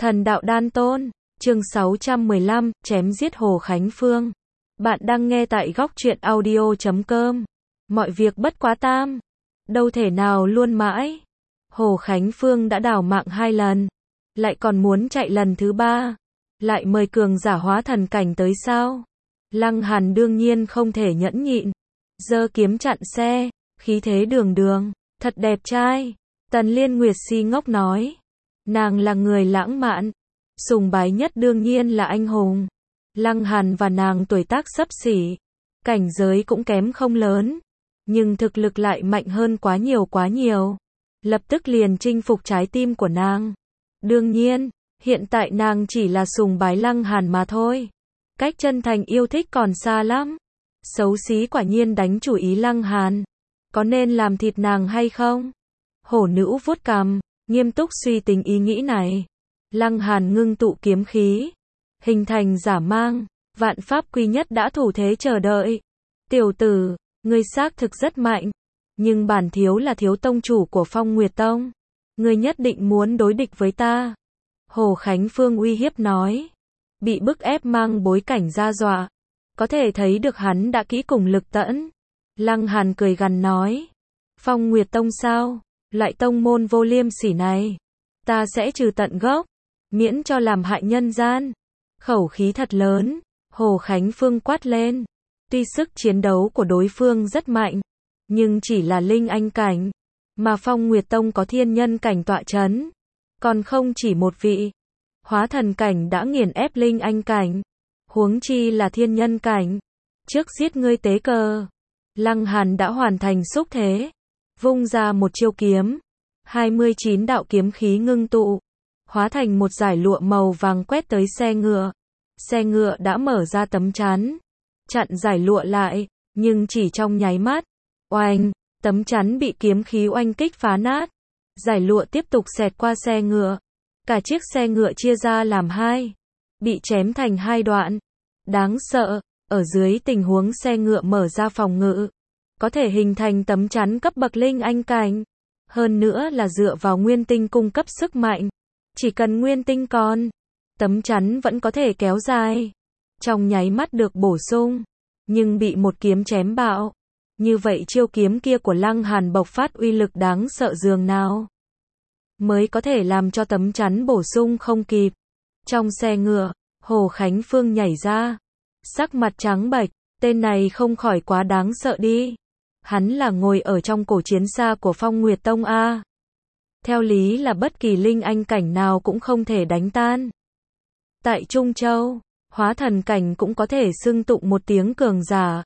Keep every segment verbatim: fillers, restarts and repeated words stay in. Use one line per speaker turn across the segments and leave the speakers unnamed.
Thần đạo đan tôn, chương sáu trăm mười lăm, chém giết Hồ Khánh Phương. Bạn đang nghe tại góc truyện audio chấm com. Mọi việc bất quá tam. Đâu thể nào luôn mãi. Hồ Khánh Phương đã đào mạng hai lần. Lại còn muốn chạy lần thứ ba. Lại mời cường giả hóa thần cảnh tới sao? Lăng Hàn đương nhiên không thể nhẫn nhịn. Giơ kiếm chặn xe, khí thế đường đường, thật đẹp trai. Tần Liên Nguyệt si ngốc nói. Nàng là người lãng mạn, sùng bái nhất đương nhiên là anh hùng. Lăng Hàn và nàng tuổi tác xấp xỉ, cảnh giới cũng kém không lớn, nhưng thực lực lại mạnh hơn quá nhiều quá nhiều. Lập tức liền chinh phục trái tim của nàng. Đương nhiên, hiện tại nàng chỉ là sùng bái Lăng Hàn mà thôi. Cách chân thành yêu thích còn xa lắm. Xấu xí quả nhiên đánh chủ ý Lăng Hàn. Có nên làm thịt nàng hay không? Hổ nữ vuốt cằm, nghiêm túc suy tính ý nghĩ này. Lăng Hàn ngưng tụ kiếm khí, hình thành giả mang, vạn pháp quy nhất đã thủ thế chờ đợi. Tiểu tử, ngươi xác thực rất mạnh, nhưng bản thiếu là thiếu tông chủ của Phong Nguyệt Tông. Ngươi nhất định muốn đối địch với ta. Hồ Khánh Phương uy hiếp nói. Bị bức ép mang bối cảnh ra dọa. Có thể thấy được hắn đã kỹ cùng lực tẫn. Lăng Hàn cười gằn nói. Phong Nguyệt Tông sao? Loại tông môn vô liêm sỉ này, ta sẽ trừ tận gốc, miễn cho làm hại nhân gian. Khẩu khí thật lớn, Hồ Khánh Phương quát lên. Tuy sức chiến đấu của đối phương rất mạnh, nhưng chỉ là linh anh cảnh, mà Phong Nguyệt Tông có thiên nhân cảnh tọa chấn, còn không chỉ một vị. Hóa thần cảnh đã nghiền ép linh anh cảnh, huống chi là thiên nhân cảnh. Trước giết ngươi tế cờ, Lăng Hàn đã hoàn thành xúc thế. Vung ra một chiêu kiếm, hai mươi chín đạo kiếm khí ngưng tụ, hóa thành một dải lụa màu vàng quét tới xe ngựa. Xe ngựa đã mở ra tấm chắn, chặn dải lụa lại, nhưng chỉ trong nháy mắt, oanh, tấm chắn bị kiếm khí oanh kích phá nát. Dải lụa tiếp tục xẹt qua xe ngựa, cả chiếc xe ngựa chia ra làm hai, bị chém thành hai đoạn. Đáng sợ, ở dưới tình huống xe ngựa mở ra phòng ngự, có thể hình thành tấm chắn cấp bậc linh anh cảnh. Hơn nữa là dựa vào nguyên tinh cung cấp sức mạnh. Chỉ cần nguyên tinh còn, tấm chắn vẫn có thể kéo dài. Trong nháy mắt được bổ sung, nhưng bị một kiếm chém bạo. Như vậy chiêu kiếm kia của Lăng Hàn bộc phát uy lực đáng sợ dường nào. Mới có thể làm cho tấm chắn bổ sung không kịp. Trong xe ngựa, Hồ Khánh Phương nhảy ra. Sắc mặt trắng bệch, tên này không khỏi quá đáng sợ đi. Hắn là ngồi ở trong cổ chiến xa của Phong Nguyệt Tông A. Theo lý là bất kỳ linh anh cảnh nào cũng không thể đánh tan. Tại Trung Châu, hóa thần cảnh cũng có thể xưng tụng một tiếng cường giả.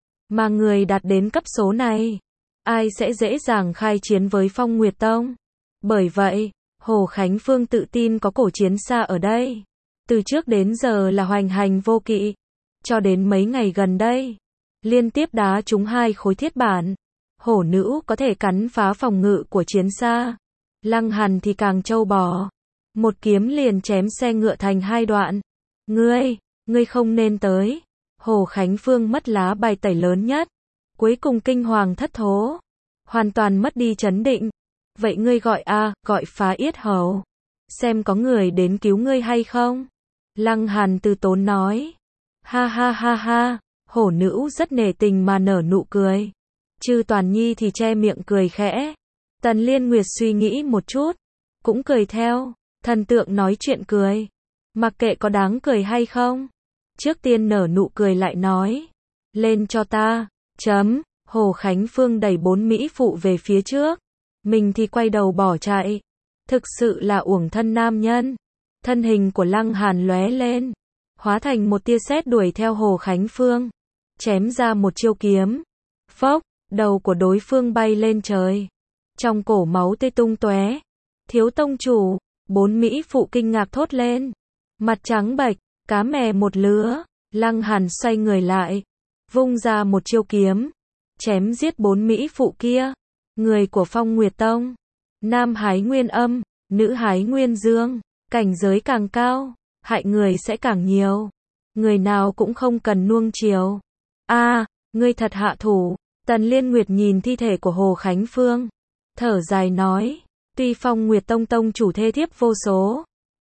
Mà người đạt đến cấp số này, ai sẽ dễ dàng khai chiến với Phong Nguyệt Tông? Bởi vậy, Hồ Khánh Phương tự tin có cổ chiến xa ở đây. Từ trước đến giờ là hoành hành vô kỵ. Cho đến mấy ngày gần đây, liên tiếp đá trúng hai khối thiết bản. Hổ nữ có thể cắn phá phòng ngự của chiến xa. Lăng Hàn thì càng trâu bò. Một kiếm liền chém xe ngựa thành hai đoạn. Ngươi, ngươi không nên tới. Hồ Khánh Phương mất lá bài tẩy lớn nhất. Cuối cùng kinh hoàng thất thố. Hoàn toàn mất đi trấn định. Vậy ngươi gọi a, gọi phá yết hầu. Xem có người đến cứu ngươi hay không? Lăng Hàn từ tốn nói. Ha ha ha ha. Hổ nữ rất nể tình mà nở nụ cười. Chư Toàn Nhi thì che miệng cười khẽ. Tần Liên Nguyệt suy nghĩ một chút, cũng cười theo. Thần tượng nói chuyện cười, mặc kệ có đáng cười hay không. Trước tiên nở nụ cười lại nói. Lên cho ta. Chấm. Hồ Khánh Phương đẩy bốn mỹ phụ về phía trước. Mình thì quay đầu bỏ chạy. Thực sự là uổng thân nam nhân. Thân hình của Lăng Hàn lóe lên, hóa thành một tia sét đuổi theo Hồ Khánh Phương. Chém ra một chiêu kiếm. Phốc, đầu của đối phương bay lên trời. Trong cổ máu tươi tung tóe. Thiếu tông chủ, bốn mỹ phụ kinh ngạc thốt lên. Mặt trắng bệch, cá mè một lứa. Lăng Hàn xoay người lại, vung ra một chiêu kiếm. Chém giết bốn mỹ phụ kia. Người của Phong Nguyệt Tông. Nam hái nguyên âm, nữ hái nguyên dương. Cảnh giới càng cao, hại người sẽ càng nhiều. Người nào cũng không cần nuông chiều. A, à, ngươi thật hạ thủ. Tần Liên Nguyệt nhìn thi thể của Hồ Khánh Phương, thở dài nói. Tuy Phong Nguyệt Tông tông chủ thê thiếp vô số,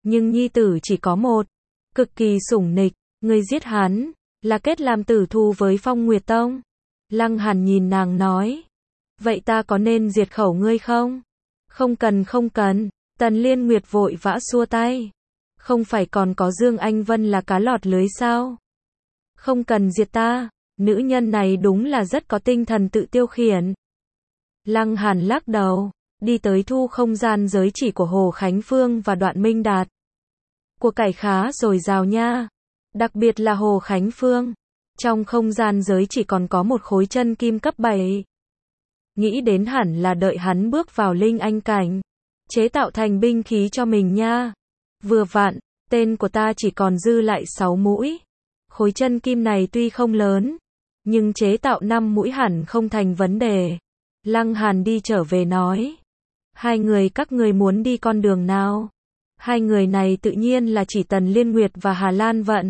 Nhưng nhi tử chỉ có một, cực kỳ sủng nịch, ngươi giết hắn, là kết làm tử thù với Phong Nguyệt Tông. Lăng Hàn nhìn nàng nói, vậy ta có nên diệt khẩu ngươi không? Không cần không cần, Tần Liên Nguyệt vội vã xua tay. Không phải còn có Dương Anh Vân là cá lọt lưới sao? Không cần diệt ta, nữ nhân này đúng là rất có tinh thần tự tiêu khiển. Lăng Hàn lắc đầu, đi tới thu không gian giới chỉ của Hồ Khánh Phương và Đoạn Minh Đạt. Của cải khá dồi dào nha, đặc biệt là Hồ Khánh Phương. Trong không gian giới chỉ còn có một khối chân kim cấp bảy. Nghĩ đến hẳn là đợi hắn bước vào linh anh cảnh, chế tạo thành binh khí cho mình nha. Vừa vặn, tên của ta chỉ còn dư lại sáu mũi. Khối chân kim này tuy không lớn, nhưng chế tạo năm mũi hẳn không thành vấn đề. Lăng Hàn đi trở về nói, hai người các người muốn đi con đường nào? Hai người này tự nhiên là chỉ Tần Liên Nguyệt và Hà Lan Vận.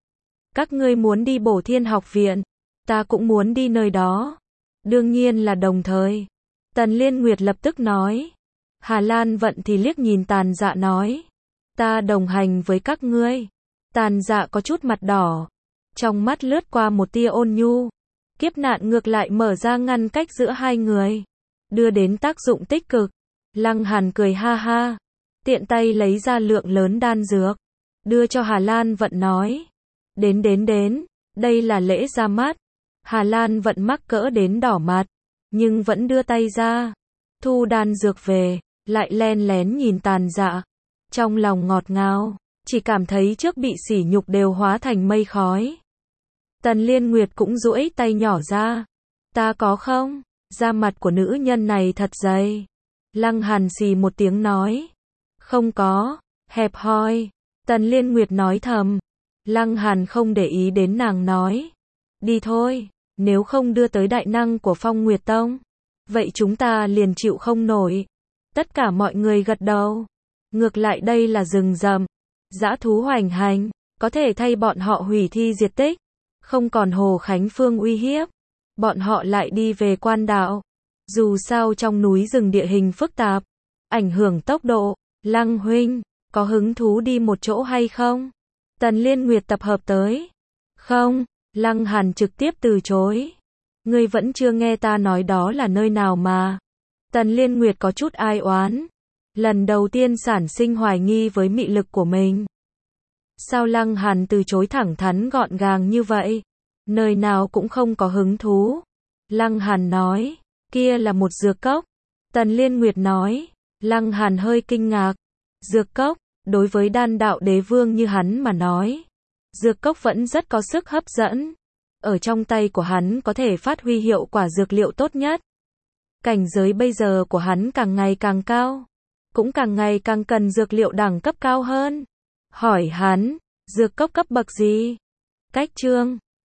Các ngươi muốn đi Bổ Thiên học viện, ta cũng muốn đi nơi đó. Đương nhiên là đồng thời. Tần Liên Nguyệt lập tức nói. Hà Lan Vận thì liếc nhìn Tàn Dạ nói, ta đồng hành với các ngươi. Tàn Dạ có chút mặt đỏ, trong mắt lướt qua một tia ôn nhu. Kiếp nạn ngược lại mở ra ngăn cách giữa hai người, đưa đến tác dụng tích cực. Lăng Hàn cười ha ha, tiện tay lấy ra lượng lớn đan dược, đưa cho Hà Lan Vận nói, đến đến đến, đây là lễ ra mắt. Hà Lan Vận mắc cỡ đến đỏ mặt, nhưng vẫn đưa tay ra, thu đan dược về, lại len lén nhìn Tàn Dạ, trong lòng ngọt ngào, chỉ cảm thấy trước bị sỉ nhục đều hóa thành mây khói. Tần Liên Nguyệt cũng duỗi tay nhỏ ra, ta có không? Da mặt của nữ nhân này thật dày. Lăng Hàn xì một tiếng nói, không có, hẹp hòi. Tần Liên Nguyệt nói thầm. Lăng Hàn không để ý đến nàng nói, đi thôi, nếu không đưa tới đại năng của Phong Nguyệt Tông, vậy chúng ta liền chịu không nổi. Tất cả mọi người gật đầu. Ngược lại đây là rừng rậm, dã thú hoành hành, có thể thay bọn họ hủy thi diệt tích, không còn Hồ Khánh Phương uy hiếp, bọn họ lại đi về quan đạo. Dù sao trong núi rừng địa hình phức tạp, ảnh hưởng tốc độ. Lăng huynh, có hứng thú đi một chỗ hay không? Tần Liên Nguyệt tập hợp tới. Không, Lăng Hàn trực tiếp từ chối. Ngươi vẫn chưa nghe ta nói đó là nơi nào mà. Tần Liên Nguyệt có chút ai oán. Lần đầu tiên sản sinh hoài nghi với mị lực của mình. Sao Lăng Hàn từ chối thẳng thắn gọn gàng như vậy? Nơi nào cũng không có hứng thú. Lăng Hàn nói, kia là một dược cốc. Tần Liên Nguyệt nói, Lăng Hàn hơi kinh ngạc. Dược cốc, đối với đan đạo đế vương như hắn mà nói, dược cốc vẫn rất có sức hấp dẫn. Ở trong tay của hắn có thể phát huy hiệu quả dược liệu tốt nhất. Cảnh giới bây giờ của hắn càng ngày càng cao, cũng càng ngày càng cần dược liệu đẳng cấp cao hơn. Hỏi hắn, dược cốc cấp bậc gì? Cách chương